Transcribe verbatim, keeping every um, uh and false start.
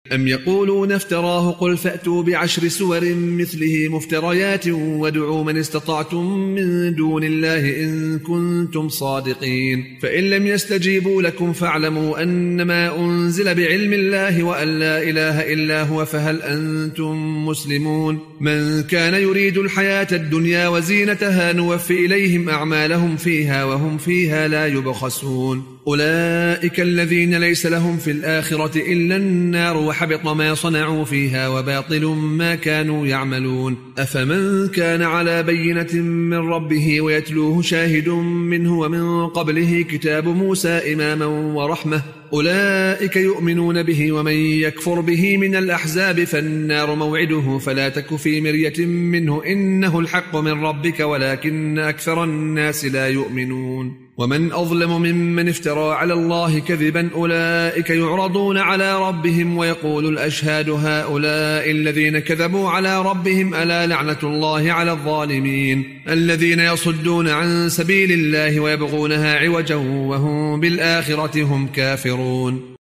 أم يقولون افتراه قل فأتوا بعشر سور مثله مفتريات وادعوا من استطعتم من دون الله إن كنتم صادقين فإن لم يستجيبوا لكم فاعلموا أنما أنزل بعلم الله وأن لا إله إلا هو فهل أنتم مسلمون من كان يريد الحياة الدنيا وزينتها نوفي إليهم أعمالهم فيها وهم فيها لا يبخسون أولئك الذين ليس لهم في الآخرة إلا النار وحبط ما صنعوا فيها وباطل ما كانوا يعملون أفمن كان على بينة من ربه ويتلوه شاهد منه ومن قبله كتاب موسى إماما ورحمة أولئك يؤمنون به ومن يكفر به من الأحزاب فالنار موعده فلا تك في مرية منه إنه الحق من ربك ولكن أكثر الناس لا يؤمنون ومن أظلم ممن افترى على الله كذبا أولئك يعرضون على ربهم ويقول الأشهاد هؤلاء الذين كذبوا على ربهم ألا لعنة الله على الظالمين الذين يصدون عن سبيل الله ويبغونها عوجا وهم بالآخرة هم كافرون